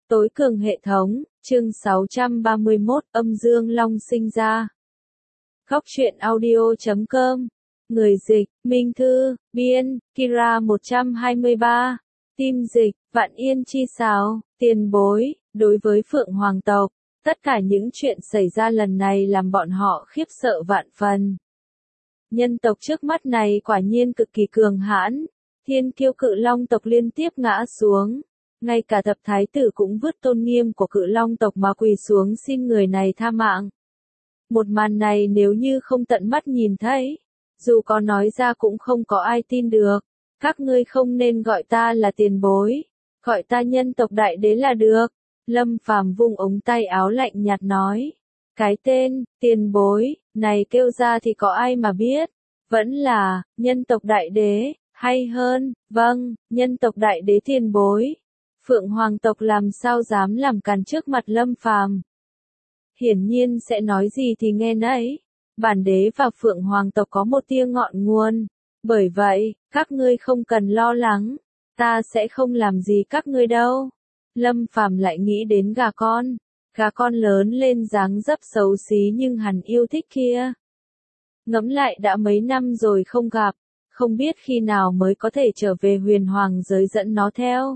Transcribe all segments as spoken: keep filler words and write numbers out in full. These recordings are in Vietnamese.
Tối cường hệ thống, chương sáu trăm ba mươi mốt, âm dương long sinh ra. Góc truyện audio chấm com. Người dịch, Minh Thư, biên, Kira một trăm hai mươi ba. Tim dịch, Vạn Yên Chi Sáo, tiền bối. Đối với Phượng Hoàng tộc, tất cả những chuyện xảy ra lần này làm bọn họ khiếp sợ vạn phần. Nhân tộc trước mắt này quả nhiên cực kỳ cường hãn. Thiên kiêu cự long tộc liên tiếp ngã xuống. Ngay cả thập thái tử cũng vứt tôn nghiêm của cự long tộc mà quỳ xuống xin người này tha mạng. Một màn này nếu như không tận mắt nhìn thấy, dù có nói ra cũng không có ai tin được. Các ngươi không nên gọi ta là tiền bối, gọi ta nhân tộc đại đế là được. Lâm Phàm vung ống tay áo lạnh nhạt nói. Cái tên, tiền bối, này kêu ra thì có ai mà biết. Vẫn là, nhân tộc đại đế, hay hơn, vâng, nhân tộc đại đế tiền bối. Phượng Hoàng tộc làm sao dám làm càn trước mặt Lâm Phàm. Hiển nhiên sẽ nói gì thì nghe nấy. Bản đế và Phượng Hoàng tộc có một tia ngọn nguồn. Bởi vậy, các ngươi không cần lo lắng. Ta sẽ không làm gì các ngươi đâu. Lâm Phàm lại nghĩ đến gà con. Gà con lớn lên dáng dấp xấu xí nhưng hắn yêu thích kia. Ngẫm lại đã mấy năm rồi không gặp. Không biết khi nào mới có thể trở về huyền hoàng giới dẫn nó theo.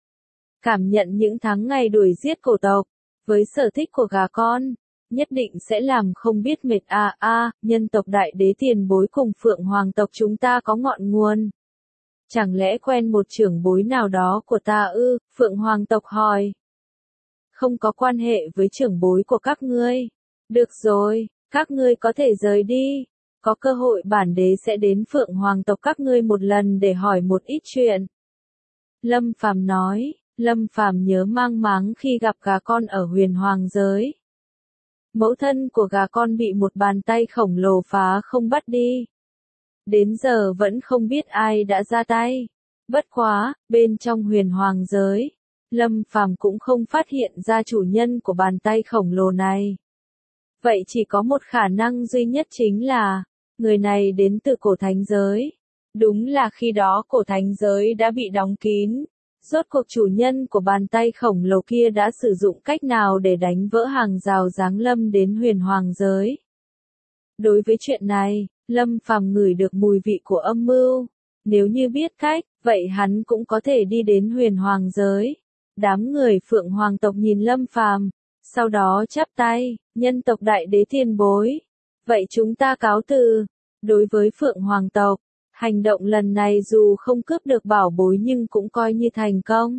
Cảm nhận những tháng ngày đuổi giết cổ tộc, với sở thích của gà con, nhất định sẽ làm không biết mệt à a, nhân tộc đại đế tiền bối cùng Phượng Hoàng tộc chúng ta có ngọn nguồn. Chẳng lẽ quen một trưởng bối nào đó của ta ư, Phượng Hoàng tộc hỏi. Không có quan hệ với trưởng bối của các ngươi. Được rồi, các ngươi có thể rời đi. Có cơ hội bản đế sẽ đến Phượng Hoàng tộc các ngươi một lần để hỏi một ít chuyện. Lâm Phàm nói. Lâm Phàm nhớ mang máng khi gặp gà con ở huyền hoàng giới. Mẫu thân của gà con bị một bàn tay khổng lồ phá không bắt đi. Đến giờ vẫn không biết ai đã ra tay. Bất quá, bên trong huyền hoàng giới, Lâm Phàm cũng không phát hiện ra chủ nhân của bàn tay khổng lồ này. Vậy chỉ có một khả năng duy nhất chính là, người này đến từ cổ thánh giới. Đúng là khi đó cổ thánh giới đã bị đóng kín. Rốt cuộc chủ nhân của bàn tay khổng lồ kia đã sử dụng cách nào để đánh vỡ hàng rào giáng lâm đến huyền hoàng giới. Đối với chuyện này, Lâm Phàm ngửi được mùi vị của âm mưu. Nếu như biết cách, vậy hắn cũng có thể đi đến huyền hoàng giới. Đám người Phượng Hoàng tộc nhìn Lâm Phàm, sau đó chắp tay, nhân tộc đại đế tiền bối. Vậy chúng ta cáo từ. Đối với Phượng Hoàng tộc, hành động lần này dù không cướp được bảo bối nhưng cũng coi như thành công.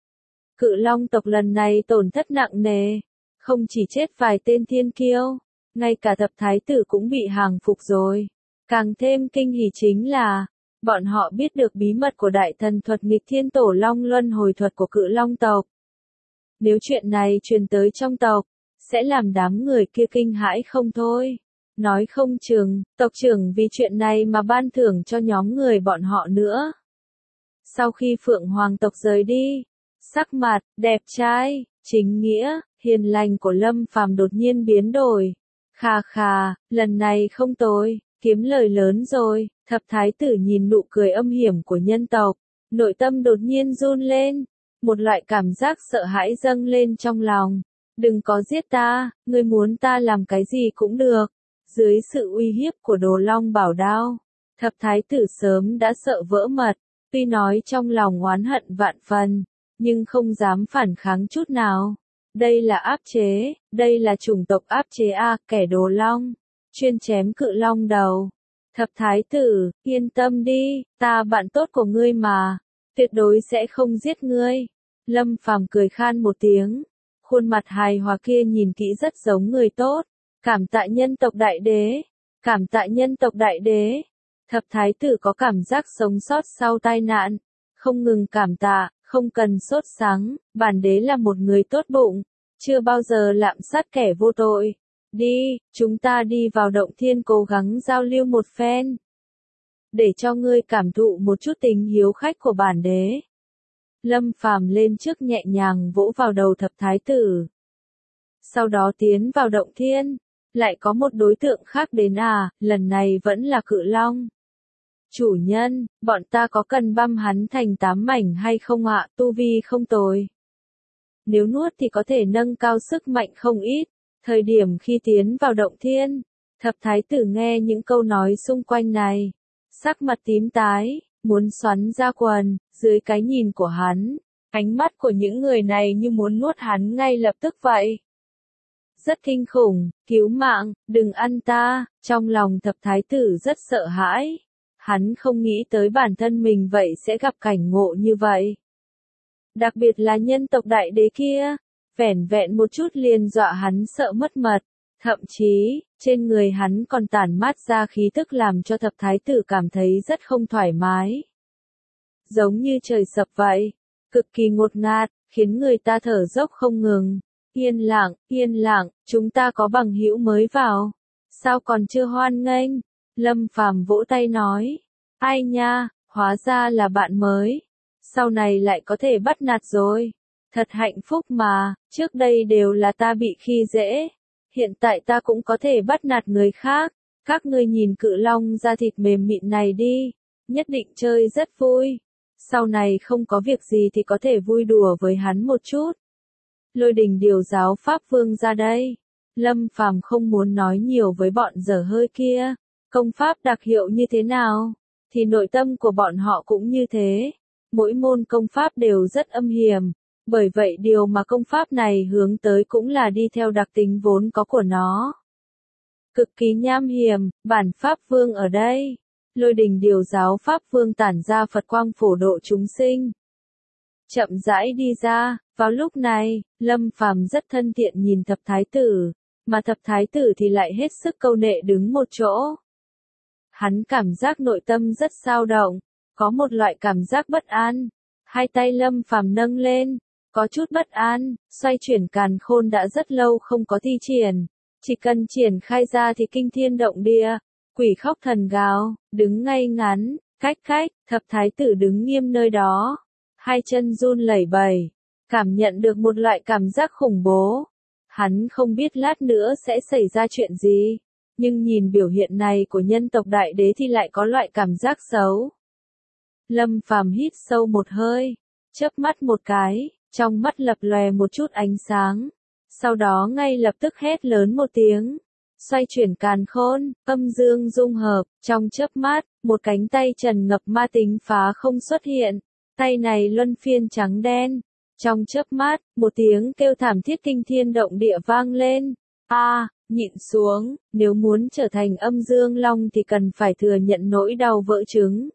Cự long tộc lần này tổn thất nặng nề, không chỉ chết vài tên thiên kiêu, ngay cả thập thái tử cũng bị hàng phục rồi. Càng thêm kinh hỉ chính là, bọn họ biết được bí mật của đại thần thuật nghịch thiên tổ long luân hồi thuật của cự long tộc. Nếu chuyện này truyền tới trong tộc, sẽ làm đám người kia kinh hãi không thôi. Nói không chừng, tộc trưởng vì chuyện này mà ban thưởng cho nhóm người bọn họ nữa. Sau khi Phượng Hoàng tộc rời đi, sắc mặt, đẹp trai, chính nghĩa, hiền lành của Lâm Phàm đột nhiên biến đổi. Khà khà, lần này không tồi, kiếm lời lớn rồi. Thập thái tử nhìn nụ cười âm hiểm của nhân tộc, nội tâm đột nhiên run lên. Một loại cảm giác sợ hãi dâng lên trong lòng. Đừng có giết ta, ngươi muốn ta làm cái gì cũng được. Dưới sự uy hiếp của đồ long bảo đao, thập thái tử sớm đã sợ vỡ mật, tuy nói trong lòng oán hận vạn phần, nhưng không dám phản kháng chút nào. Đây là áp chế, đây là chủng tộc áp chế a, kẻ đồ long, chuyên chém cự long đầu. Thập thái tử, yên tâm đi, ta bạn tốt của ngươi mà, tuyệt đối sẽ không giết ngươi. Lâm Phàm cười khan một tiếng, khuôn mặt hài hòa kia nhìn kỹ rất giống người tốt. Cảm tạ nhân tộc đại đế, cảm tạ nhân tộc đại đế. Thập thái tử có cảm giác sống sót sau tai nạn, không ngừng cảm tạ, không cần sốt sắng, bản đế là một người tốt bụng, chưa bao giờ lạm sát kẻ vô tội. Đi, chúng ta đi vào động thiên cố gắng giao lưu một phen. Để cho ngươi cảm thụ một chút tình hiếu khách của bản đế. Lâm Phàm lên trước nhẹ nhàng vỗ vào đầu thập thái tử. Sau đó tiến vào động thiên. Lại có một đối tượng khác đến à, lần này vẫn là cự long. Chủ nhân, bọn ta có cần băm hắn thành tám mảnh hay không ạ, tu vi không tồi. nếu nuốt thì có thể nâng cao sức mạnh không ít. Thời điểm khi tiến vào động thiên, thập thái tử nghe những câu nói xung quanh này, sắc mặt tím tái, muốn xoắn ra quần, dưới cái nhìn của hắn, ánh mắt của những người này như muốn nuốt hắn ngay lập tức vậy. Rất kinh khủng, cứu mạng, đừng ăn ta, trong lòng thập thái tử rất sợ hãi. Hắn không nghĩ tới bản thân mình vậy sẽ gặp cảnh ngộ như vậy. Đặc biệt là nhân tộc đại đế kia, vẻn vẹn một chút liền dọa hắn sợ mất mật. Thậm chí, trên người hắn còn tản mát ra khí tức làm cho thập thái tử cảm thấy rất không thoải mái. Giống như trời sập vậy, cực kỳ ngột ngạt, khiến người ta thở dốc không ngừng. Yên lặng, yên lặng, chúng ta có bằng hữu mới vào. Sao còn chưa hoan nghênh? Lâm Phàm vỗ tay nói. Ai nha, hóa ra là bạn mới. Sau này lại có thể bắt nạt rồi. Thật hạnh phúc mà, trước đây đều là ta bị khi dễ. Hiện tại ta cũng có thể bắt nạt người khác. Các ngươi nhìn cự long da thịt mềm mịn này đi. Nhất định chơi rất vui. Sau này không có việc gì thì có thể vui đùa với hắn một chút. Lôi Đình điều giáo Pháp Vương ra đây. Lâm Phàm không muốn nói nhiều với bọn dở hơi kia. Công pháp đặc hiệu như thế nào? Thì nội tâm của bọn họ cũng như thế. Mỗi môn công pháp đều rất âm hiểm. Bởi vậy điều mà công pháp này hướng tới cũng là đi theo đặc tính vốn có của nó. Cực kỳ nham hiểm, bản Pháp Vương ở đây. Lôi Đình điều giáo Pháp Vương tản ra Phật quang phổ độ chúng sinh. Chậm rãi đi ra, vào lúc này, Lâm Phàm rất thân thiện nhìn thập thái tử, mà thập thái tử thì lại hết sức câu nệ đứng một chỗ. Hắn cảm giác nội tâm rất dao động, có một loại cảm giác bất an. Hai tay Lâm Phàm nâng lên, có chút bất an, xoay chuyển càn khôn đã rất lâu không có thi triển. Chỉ cần triển khai ra thì kinh thiên động địa, quỷ khóc thần gào, đứng ngay ngắn, cách cách, thập thái tử đứng nghiêm nơi đó. Hai chân run lẩy bẩy, cảm nhận được một loại cảm giác khủng bố. Hắn không biết lát nữa sẽ xảy ra chuyện gì, nhưng nhìn biểu hiện này của nhân tộc đại đế thì lại có loại cảm giác xấu. Lâm Phàm hít sâu một hơi, chớp mắt một cái, trong mắt lập lòe một chút ánh sáng. Sau đó ngay lập tức hét lớn một tiếng, xoay chuyển càn khôn, âm dương dung hợp, trong chớp mắt, một cánh tay trần ngập ma tính phá không xuất hiện. Tay này luân phiên trắng đen. Trong chớp mắt, một tiếng kêu thảm thiết kinh thiên động địa vang lên. A, à, nhịn xuống, nếu muốn trở thành âm dương long thì cần phải thừa nhận nỗi đau vỡ trứng.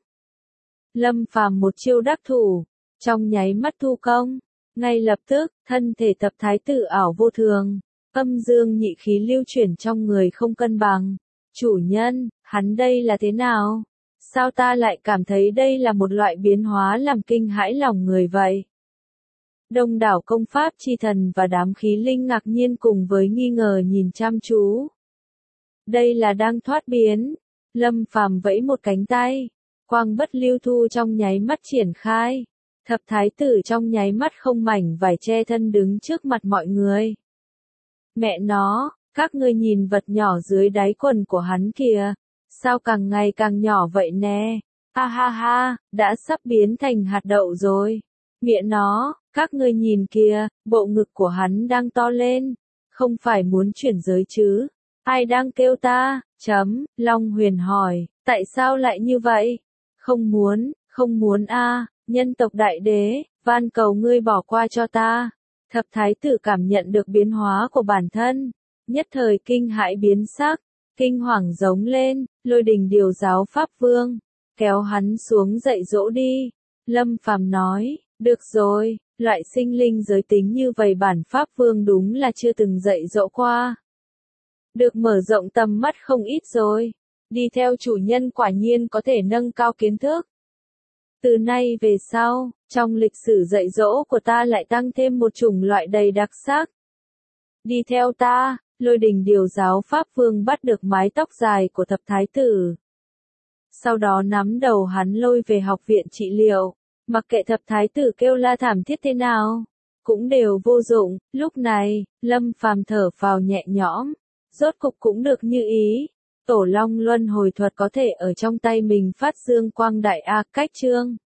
Lâm Phàm một chiêu đắc thủ, trong nháy mắt thu công, ngay lập tức, thân thể thập thái tử ảo vô thường, âm dương nhị khí lưu chuyển trong người không cân bằng. Chủ nhân, hắn đây là thế nào? Sao ta lại cảm thấy đây là một loại biến hóa làm kinh hãi lòng người vậy? Đông đảo công pháp chi thần và đám khí linh ngạc nhiên cùng với nghi ngờ nhìn chăm chú. Đây là đang thoát biến. Lâm Phàm vẫy một cánh tay, quang bất lưu thu trong nháy mắt triển khai. Thập thái tử trong nháy mắt không mảnh vải che thân đứng trước mặt mọi người. Mẹ nó, các ngươi nhìn vật nhỏ dưới đáy quần của hắn kìa. Sao càng ngày càng nhỏ vậy nè? Ha ha ha, đã sắp biến thành hạt đậu rồi. Mẹ nó, các ngươi nhìn kìa, bộ ngực của hắn đang to lên. Không phải muốn chuyển giới chứ? Ai đang kêu ta? Chấm, Long Huyền hỏi, tại sao lại như vậy? Không muốn, không muốn a, nhân tộc đại đế, van cầu ngươi bỏ qua cho ta. Thập thái tử cảm nhận được biến hóa của bản thân, nhất thời kinh hãi biến sắc. Kinh hoàng giống lên, Lôi Đình điều giáo Pháp Vương, kéo hắn xuống dạy dỗ đi. Lâm Phàm nói, được rồi, loại sinh linh giới tính như vậy bản Pháp Vương đúng là chưa từng dạy dỗ qua. Được mở rộng tầm mắt không ít rồi, đi theo chủ nhân quả nhiên có thể nâng cao kiến thức. Từ nay về sau, trong lịch sử dạy dỗ của ta lại tăng thêm một chủng loại đầy đặc sắc. Đi theo ta. Lôi Đình điều giáo Pháp Vương bắt được mái tóc dài của thập thái tử. Sau đó nắm đầu hắn lôi về học viện trị liệu. Mặc kệ thập thái tử kêu la thảm thiết thế nào, cũng đều vô dụng. Lúc này, Lâm Phàm thở phào nhẹ nhõm. Rốt cục cũng được như ý. Tổ Long Luân hồi thuật có thể ở trong tay mình phát dương quang đại a cách chương.